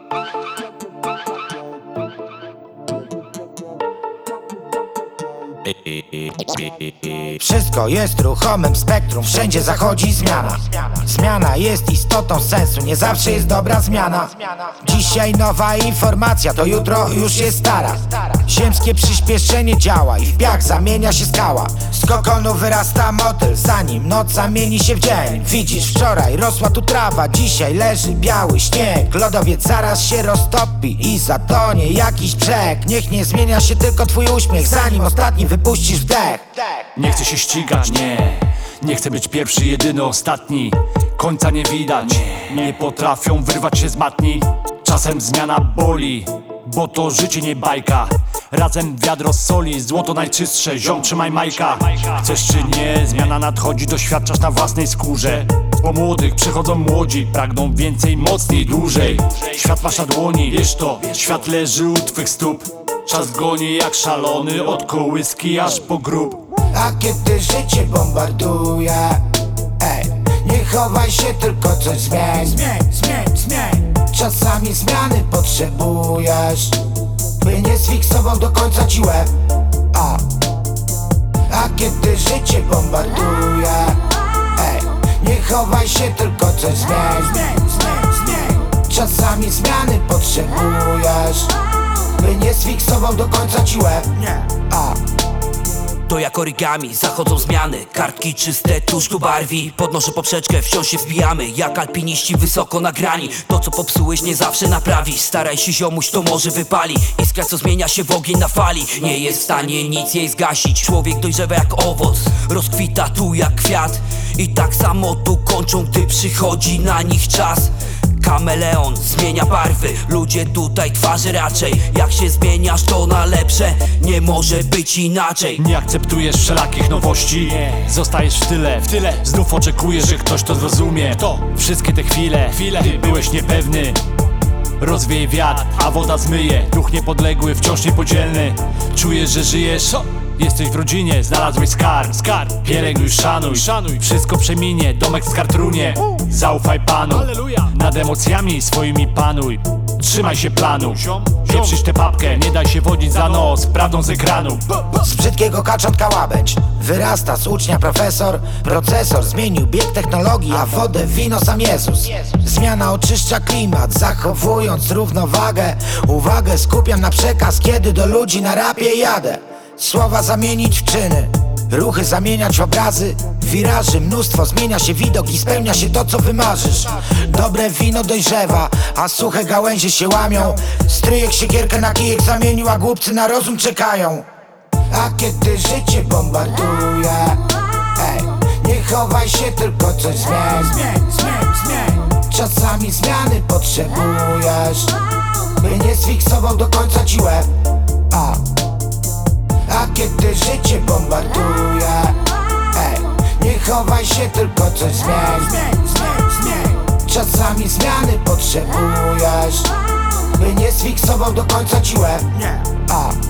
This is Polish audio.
Wszystko jest ruchomym spektrum, wszędzie zachodzi zmiana. Zmiana jest istotą sensu, nie zawsze jest dobra zmiana. Dzisiaj nowa informacja, to jutro już jest stara. Ziemskie przyspieszenie działa i w piach zamienia się skała. Z kokonu wyrasta motyl, zanim noc zamieni się w dzień. Widzisz, wczoraj rosła tu trawa, dzisiaj leży biały śnieg. Lodowiec zaraz się roztopi i zatonie jakiś brzeg. Niech nie zmienia się tylko twój uśmiech, zanim ostatni wypuścisz wdech. Nie chcę się ścigać, nie chcę być pierwszy, jedyny, ostatni. Końca nie widać, nie potrafią wyrwać się z matni. Czasem zmiana boli, bo to życie nie bajka. Razem wiadro soli, złoto najczystsze, ziom trzymaj majka. Chcesz czy nie, zmiana nadchodzi, doświadczasz na własnej skórze. Po młodych przychodzą młodzi, pragną więcej, mocniej, dłużej. Świat masz na dłoni, wiesz to, świat leży u twych stóp. Czas goni jak szalony, od kołyski aż po grób. A kiedy życie bombarduje, nie chowaj się, tylko coś zmień. Czasami zmiany potrzebujesz, by nie sfiksował do końca ci łeb. A kiedy życie bombarduje, nie chowaj się, tylko coś zmień. Czasami zmiany potrzebujesz, by nie sfiksował do końca ci łeb. To jak origami, zachodzą zmiany. Kartki czyste, tuż tu barwi. Podnoszę poprzeczkę, wciąż się wbijamy. Jak alpiniści wysoko nagrani. To co popsułeś nie zawsze naprawisz. Staraj się ziomuś, to może wypali. Iskra co zmienia się w ogień na fali. Nie jest w stanie nic jej zgasić. Człowiek dojrzewa jak owoc, rozkwita tu jak kwiat. I tak samo tu kończą, gdy przychodzi na nich czas. Kameleon zmienia barwy, ludzie tutaj twarzy raczej. Jak się zmieniasz to na lepsze, nie może być inaczej. Nie akceptujesz wszelakich nowości, zostajesz w tyle. Znów oczekujesz, że ktoś to zrozumie. Wszystkie te chwile, gdy byłeś niepewny, rozwieje wiatr, a woda zmyje. Duch niepodległy, wciąż niepodzielny. Czujesz, że żyjesz, jesteś w rodzinie, znalazłeś skarb. Pielęgnuj, szanuj, wszystko przeminie, domek z kart runie. Zaufaj Panu, nad emocjami swoimi panuj. Trzymaj się planu, pieprzyć tę papkę, nie daj się wodzić za nos prawdą z ekranu. Z brzydkiego kaczątka łabędź wyrasta z ucznia profesor. Procesor zmienił bieg technologii, a wodę w wino sam Jezus. Zmiana oczyszcza klimat, zachowując równowagę. Uwagę skupiam na przekaz, kiedy do ludzi na rapie jadę. Słowa zamienić w czyny, ruchy zamieniać w obrazy. Wiraży mnóstwo, zmienia się widok i spełnia się to co wymarzysz. Dobre wino dojrzewa, a suche gałęzie się łamią. Stryjek siekierkę na kijek zamienił, a głupcy na rozum czekają. A kiedy życie bombarduje, nie chowaj się, tylko coś zmień. Czasami zmiany potrzebujesz, by nie sfiksował do końca ci łeb. A kiedy życie bombarduje, nie chowaj się, tylko coś zmień. Czasami zmiany potrzebujesz, by nie sfiksował do końca ci łeb.